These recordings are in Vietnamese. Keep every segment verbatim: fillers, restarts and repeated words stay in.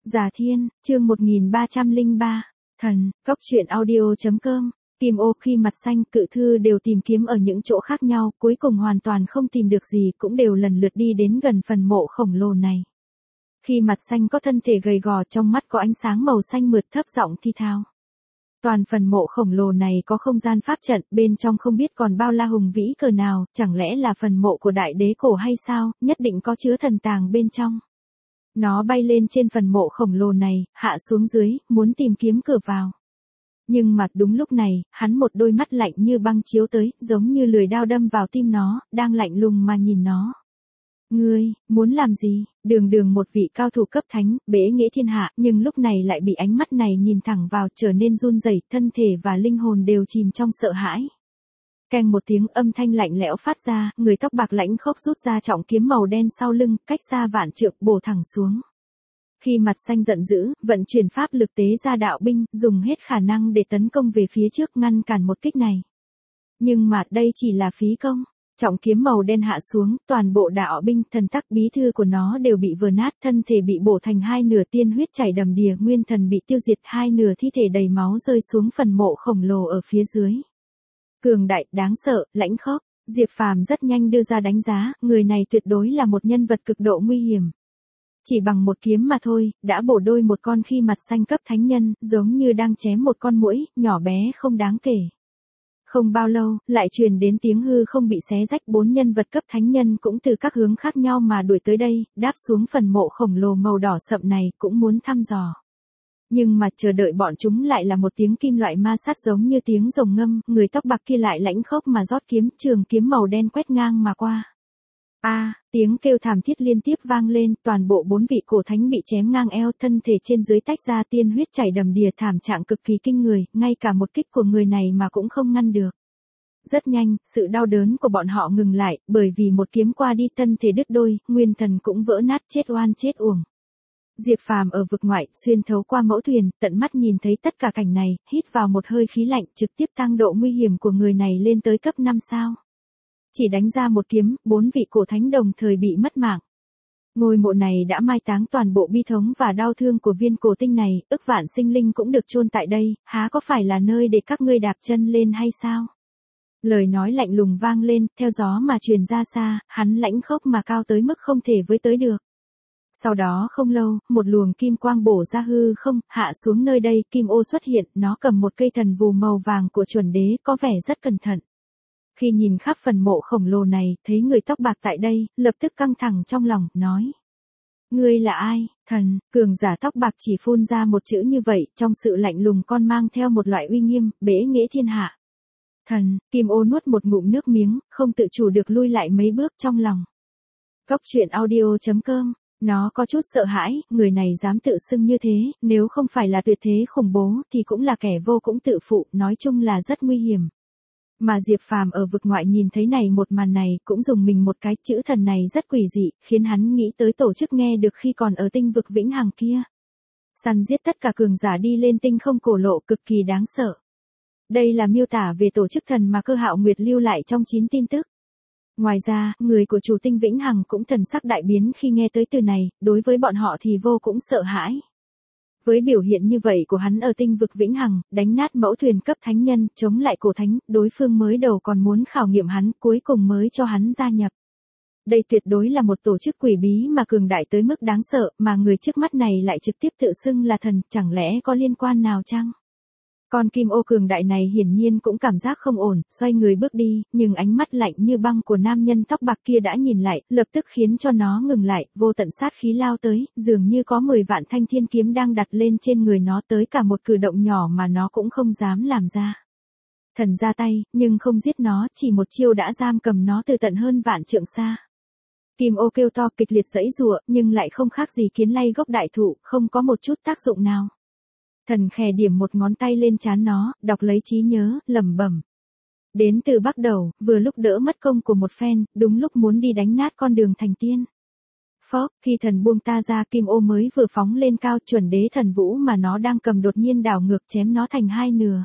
Già Thiên, chương một nghìn ba trăm lẻ ba, thần, cốc truyện audio chấm com. Kim ô khi mặt xanh cự thư đều tìm kiếm ở những chỗ khác nhau, cuối cùng hoàn toàn không tìm được gì, cũng đều lần lượt đi đến gần phần mộ khổng lồ này. Khi mặt xanh có thân thể gầy gò, trong mắt có ánh sáng màu xanh mượt, thấp giọng thi thao. Toàn phần mộ khổng lồ này có không gian pháp trận, bên trong không biết còn bao la hùng vĩ cỡ nào, chẳng lẽ là phần mộ của đại đế cổ hay sao, nhất định có chứa thần tàng bên trong. Nó bay lên trên phần mộ khổng lồ này, hạ xuống dưới, muốn tìm kiếm cửa vào. Nhưng mà đúng lúc này, hắn một đôi mắt lạnh như băng chiếu tới, giống như lưỡi dao đâm vào tim nó, đang lạnh lùng mà nhìn nó. Ngươi, muốn làm gì? Đường đường một vị cao thủ cấp thánh, bế nghĩa thiên hạ, nhưng lúc này lại bị ánh mắt này nhìn thẳng vào, trở nên run rẩy, thân thể và linh hồn đều chìm trong sợ hãi. Keng một tiếng âm thanh lạnh lẽo phát ra, người tóc bạc lãnh khốc rút ra trọng kiếm màu đen sau lưng, cách xa vạn trượng, bổ thẳng xuống. Khi mặt xanh giận dữ, vận chuyển pháp lực tế ra đạo binh, dùng hết khả năng để tấn công về phía trước, ngăn cản một kích này. Nhưng mà đây chỉ là phí công. Trọng kiếm màu đen hạ xuống, toàn bộ đạo binh, thần tắc bí thư của nó đều bị vỡ nát, thân thể bị bổ thành hai nửa, tiên huyết chảy đầm đìa, nguyên thần bị tiêu diệt, hai nửa thi thể đầy máu rơi xuống phần mộ khổng lồ ở phía dưới. Cường đại, đáng sợ, lãnh khốc, Diệp Phàm rất nhanh đưa ra đánh giá, người này tuyệt đối là một nhân vật cực độ nguy hiểm. Chỉ bằng một kiếm mà thôi, đã bổ đôi một con khi mặt xanh cấp thánh nhân, giống như đang chém một con muỗi, nhỏ bé không đáng kể. Không bao lâu, lại truyền đến tiếng hư không bị xé rách, bốn nhân vật cấp thánh nhân cũng từ các hướng khác nhau mà đuổi tới đây, đáp xuống phần mộ khổng lồ màu đỏ sậm này, cũng muốn thăm dò. Nhưng mà chờ đợi bọn chúng lại là một tiếng kim loại ma sát giống như tiếng rồng ngâm, người tóc bạc kia lại lãnh khốc mà rót kiếm, trường kiếm màu đen quét ngang mà qua. A, à, tiếng kêu thảm thiết liên tiếp vang lên, toàn bộ bốn vị cổ thánh bị chém ngang eo, thân thể trên dưới tách ra, tiên huyết chảy đầm đìa, thảm trạng cực kỳ kinh người, ngay cả một kích của người này mà cũng không ngăn được. Rất nhanh, sự đau đớn của bọn họ ngừng lại, bởi vì một kiếm qua đi, thân thể đứt đôi, nguyên thần cũng vỡ nát, chết oan chết uổng. Diệp Phàm ở vực ngoại, xuyên thấu qua mẫu thuyền, tận mắt nhìn thấy tất cả cảnh này, hít vào một hơi khí lạnh, trực tiếp tăng độ nguy hiểm của người này lên tới cấp năm sao. Chỉ đánh ra một kiếm, bốn vị cổ thánh đồng thời bị mất mạng. Ngôi mộ này đã mai táng toàn bộ bi thống và đau thương của viên cổ tinh này, ức vạn sinh linh cũng được chôn tại đây, há có phải là nơi để các ngươi đạp chân lên hay sao? Lời nói lạnh lùng vang lên, theo gió mà truyền ra xa, hắn lãnh khốc mà cao tới mức không thể với tới được. Sau đó không lâu, một luồng kim quang bổ ra hư không, hạ xuống nơi đây, kim ô xuất hiện, nó cầm một cây thần vù màu vàng của chuẩn đế, có vẻ rất cẩn thận. Khi nhìn khắp phần mộ khổng lồ này, thấy người tóc bạc tại đây, lập tức căng thẳng trong lòng, nói. Ngươi là ai, thần? Cường giả tóc bạc chỉ phun ra một chữ như vậy, trong sự lạnh lùng con mang theo một loại uy nghiêm, bế nghĩa thiên hạ. Thần, Kim ô nuốt một ngụm nước miếng, không tự chủ được lui lại mấy bước trong lòng. Cốc truyện audio chấm com. Nó có chút sợ hãi, người này dám tự xưng như thế, nếu không phải là tuyệt thế khủng bố, thì cũng là kẻ vô cũng tự phụ, nói chung là rất nguy hiểm. Mà Diệp Phàm ở vực ngoại nhìn thấy này một màn này, cũng dùng mình một cái, chữ thần này rất quỷ dị, khiến hắn nghĩ tới tổ chức nghe được khi còn ở tinh vực vĩnh hằng kia. Săn giết tất cả cường giả đi lên tinh không cổ lộ, cực kỳ đáng sợ. Đây là miêu tả về tổ chức thần mà Cơ Hạo Nguyệt lưu lại trong chín tin tức. Ngoài ra, người của chủ tinh vĩnh hằng cũng thần sắc đại biến khi nghe tới từ này, đối với bọn họ thì vô cũng sợ hãi. Với biểu hiện như vậy của hắn ở tinh vực vĩnh hằng, đánh nát mẫu thuyền cấp thánh nhân, chống lại cổ thánh, đối phương mới đầu còn muốn khảo nghiệm hắn, cuối cùng mới cho hắn gia nhập. Đây tuyệt đối là một tổ chức quỷ bí mà cường đại tới mức đáng sợ, mà người trước mắt này lại trực tiếp tự xưng là thần, chẳng lẽ có liên quan nào chăng? Con kim ô cường đại này hiển nhiên cũng cảm giác không ổn, xoay người bước đi, nhưng ánh mắt lạnh như băng của nam nhân tóc bạc kia đã nhìn lại, lập tức khiến cho nó ngừng lại, vô tận sát khí lao tới, dường như có mười vạn thanh thiên kiếm đang đặt lên trên người nó, tới cả một cử động nhỏ mà nó cũng không dám làm ra. Thần ra tay, nhưng không giết nó, chỉ một chiêu đã giam cầm nó từ tận hơn vạn trượng xa. Kim ô kêu to kịch liệt giãy giụa, nhưng lại không khác gì kiến lay gốc đại thụ, không có một chút tác dụng nào. Thần khè điểm một ngón tay lên trán nó, đọc lấy trí nhớ, lẩm bẩm. Đến từ Bắc Đầu, vừa lúc đỡ mất công của một phen, đúng lúc muốn đi đánh nát con đường thành tiên. Phốc, khi thần buông ta ra, kim ô mới vừa phóng lên cao, chuẩn đế thần vũ mà nó đang cầm đột nhiên đảo ngược chém nó thành hai nửa.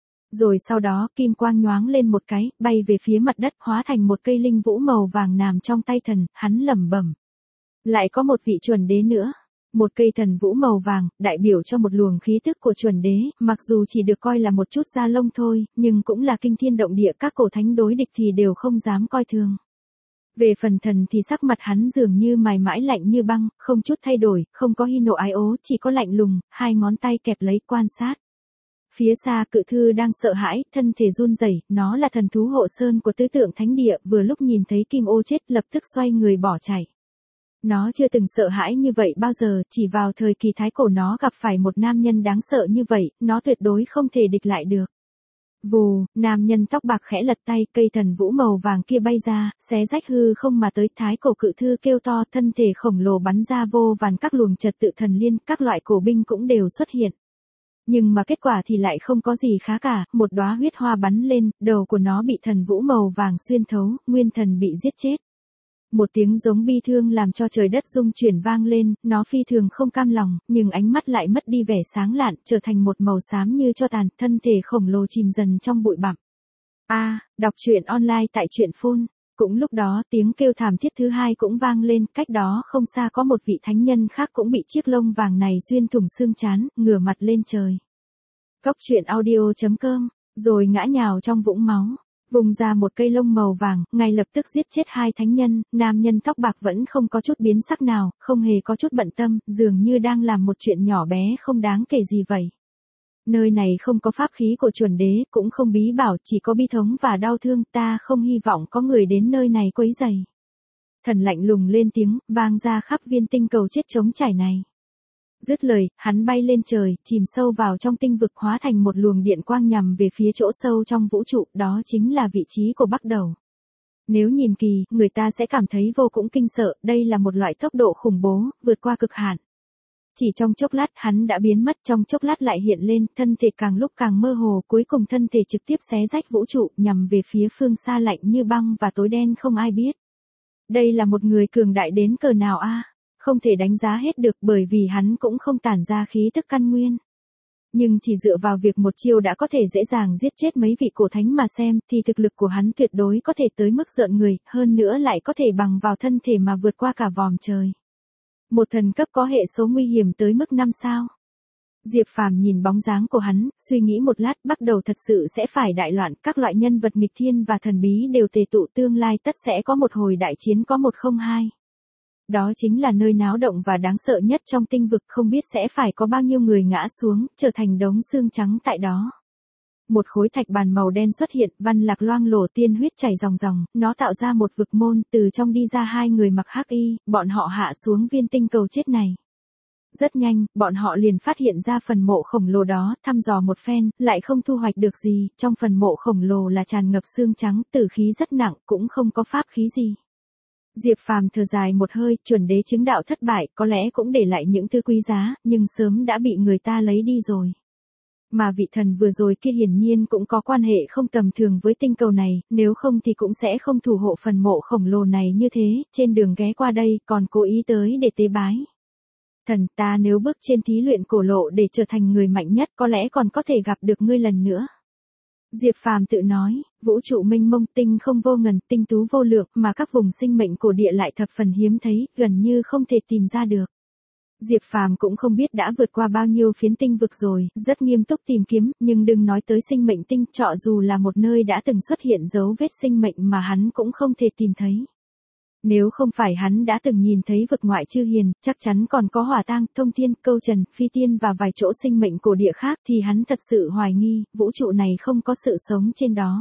Rồi sau đó, kim quang nhoáng lên một cái, bay về phía mặt đất, hóa thành một cây linh vũ màu vàng nằm trong tay thần, hắn lẩm bẩm. Lại có một vị chuẩn đế nữa. Một cây thần vũ màu vàng, đại biểu cho một luồng khí tức của chuẩn đế, mặc dù chỉ được coi là một chút da lông thôi, nhưng cũng là kinh thiên động địa, các cổ thánh đối địch thì đều không dám coi thường. Về phần thần thì sắc mặt hắn dường như mài mãi lạnh như băng, không chút thay đổi, không có hi nộ ái ố, chỉ có lạnh lùng, hai ngón tay kẹp lấy quan sát. Phía xa cự thư đang sợ hãi, thân thể run rẩy, nó là thần thú hộ sơn của tứ tượng thánh địa, vừa lúc nhìn thấy Kim Ô chết lập tức xoay người bỏ chạy. Nó chưa từng sợ hãi như vậy bao giờ, chỉ vào thời kỳ thái cổ nó gặp phải một nam nhân đáng sợ như vậy, nó tuyệt đối không thể địch lại được. Vù, nam nhân tóc bạc khẽ lật tay, cây thần vũ màu vàng kia bay ra, xé rách hư không mà tới, thái cổ cự thư kêu to, thân thể khổng lồ bắn ra vô vàn các luồng trật tự thần liên, các loại cổ binh cũng đều xuất hiện. Nhưng mà kết quả thì lại không có gì khá cả, một đóa huyết hoa bắn lên, đầu của nó bị thần vũ màu vàng xuyên thấu, nguyên thần bị giết chết. Một tiếng giống bi thương làm cho trời đất rung chuyển vang lên, nó phi thường không cam lòng, nhưng ánh mắt lại mất đi vẻ sáng lạn, trở thành một màu xám như tro tàn, thân thể khổng lồ chìm dần trong bụi bặm. A, à, đọc truyện online tại truyện phun. Cũng lúc đó tiếng kêu thảm thiết thứ hai cũng vang lên, cách đó không xa có một vị thánh nhân khác cũng bị chiếc lông vàng này xuyên thủng xương trán, ngửa mặt lên trời. Cốc truyện audio chấm com, rồi ngã nhào trong vũng máu. Vùng ra một cây lông màu vàng, ngay lập tức giết chết hai thánh nhân, nam nhân tóc bạc vẫn không có chút biến sắc nào, không hề có chút bận tâm, dường như đang làm một chuyện nhỏ bé không đáng kể gì vậy. Nơi này không có pháp khí của chuẩn đế, cũng không bí bảo, chỉ có bi thống và đau thương, ta không hy vọng có người đến nơi này quấy rầy. Thần lạnh lùng lên tiếng, vang ra khắp viên tinh cầu chết trống trải này. Dứt lời, hắn bay lên trời, chìm sâu vào trong tinh vực, hóa thành một luồng điện quang nhằm về phía chỗ sâu trong vũ trụ, đó chính là vị trí của Bắc Đầu. Nếu nhìn kỳ, người ta sẽ cảm thấy vô cùng kinh sợ, đây là một loại tốc độ khủng bố, vượt qua cực hạn. Chỉ trong chốc lát hắn đã biến mất, trong chốc lát lại hiện lên, thân thể càng lúc càng mơ hồ, cuối cùng thân thể trực tiếp xé rách vũ trụ, nhằm về phía phương xa lạnh như băng và tối đen không ai biết. Đây là một người cường đại đến cỡ nào a? Không thể đánh giá hết được, bởi vì hắn cũng không tản ra khí tức căn nguyên. Nhưng chỉ dựa vào việc một chiêu đã có thể dễ dàng giết chết mấy vị cổ thánh mà xem, thì thực lực của hắn tuyệt đối có thể tới mức rợn người, hơn nữa lại có thể bằng vào thân thể mà vượt qua cả vòm trời. Một thần cấp có hệ số nguy hiểm tới mức năm sao. Diệp Phàm nhìn bóng dáng của hắn, suy nghĩ một lát, bắt đầu thật sự sẽ phải đại loạn, các loại nhân vật nghịch thiên và thần bí đều tề tụ, tương lai tất sẽ có một hồi đại chiến có một không hai. Đó chính là nơi náo động và đáng sợ nhất trong tinh vực, không biết sẽ phải có bao nhiêu người ngã xuống, trở thành đống xương trắng tại đó. Một khối thạch bàn màu đen xuất hiện, văn lạc loang lổ, tiên huyết chảy ròng ròng, nó tạo ra một vực môn, từ trong đi ra hai người mặc hắc y, bọn họ hạ xuống viên tinh cầu chết này. Rất nhanh, bọn họ liền phát hiện ra phần mộ khổng lồ đó, thăm dò một phen, lại không thu hoạch được gì, trong phần mộ khổng lồ là tràn ngập xương trắng, tử khí rất nặng, cũng không có pháp khí gì. Diệp Phàm thở dài một hơi, chuẩn đế chứng đạo thất bại, có lẽ cũng để lại những thứ quý giá, nhưng sớm đã bị người ta lấy đi rồi. Mà vị thần vừa rồi kia hiển nhiên cũng có quan hệ không tầm thường với tinh cầu này, nếu không thì cũng sẽ không thủ hộ phần mộ khổng lồ này như thế, trên đường ghé qua đây còn cố ý tới để tế bái. Thần, ta nếu bước trên thí luyện cổ lộ để trở thành người mạnh nhất, có lẽ còn có thể gặp được ngươi lần nữa. Diệp Phàm tự nói, vũ trụ mênh mông, tinh không vô ngần, tinh tú vô lượng, mà các vùng sinh mệnh cổ địa lại thập phần hiếm thấy, gần như không thể tìm ra được. Diệp Phàm cũng không biết đã vượt qua bao nhiêu phiến tinh vực rồi, rất nghiêm túc tìm kiếm, nhưng đừng nói tới sinh mệnh tinh, trọ dù là một nơi đã từng xuất hiện dấu vết sinh mệnh mà hắn cũng không thể tìm thấy. Nếu không phải hắn đã từng nhìn thấy vực ngoại chư hiền, chắc chắn còn có hỏa tang, thông thiên, câu trần, phi tiên và vài chỗ sinh mệnh cổ địa khác, thì hắn thật sự hoài nghi, vũ trụ này không có sự sống trên đó.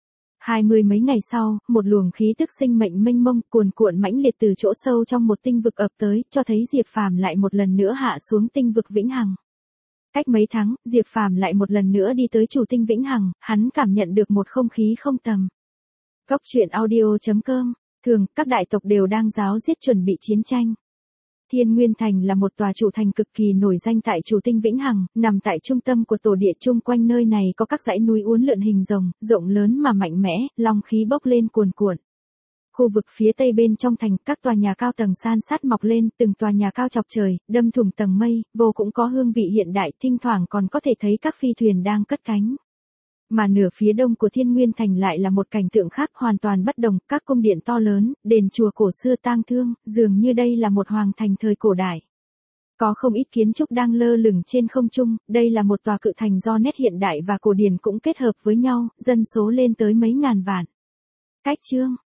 Hai mươi mấy ngày sau, một luồng khí tức sinh mệnh mênh mông, cuồn cuộn mãnh liệt từ chỗ sâu trong một tinh vực ập tới, cho thấy Diệp Phàm lại một lần nữa hạ xuống tinh vực vĩnh hằng. Cách mấy tháng, Diệp Phàm lại một lần nữa đi tới chủ tinh vĩnh hằng, hắn cảm nhận được một không khí không tầm. Cốc truyện audio chấm com. Thường, các đại tộc đều đang ráo riết chuẩn bị chiến tranh. Thiên Nguyên Thành là một tòa trụ thành cực kỳ nổi danh tại chủ tinh vĩnh hằng, nằm tại trung tâm của tổ địa, chung quanh nơi này có các dãy núi uốn lượn hình rồng, rộng lớn mà mạnh mẽ, long khí bốc lên cuồn cuộn. Khu vực phía tây bên trong thành, các tòa nhà cao tầng san sát mọc lên, từng tòa nhà cao chọc trời, đâm thủng tầng mây, vô cũng có hương vị hiện đại, thỉnh thoảng còn có thể thấy các phi thuyền đang cất cánh. Mà nửa phía đông của Thiên Nguyên Thành lại là một cảnh tượng khác hoàn toàn bất đồng, các cung điện to lớn, đền chùa cổ xưa tang thương, dường như đây là một hoàng thành thời cổ đại. Có không ít kiến trúc đang lơ lửng trên không trung, đây là một tòa cự thành do nét hiện đại và cổ điển cũng kết hợp với nhau, dân số lên tới mấy ngàn vạn. Cách chương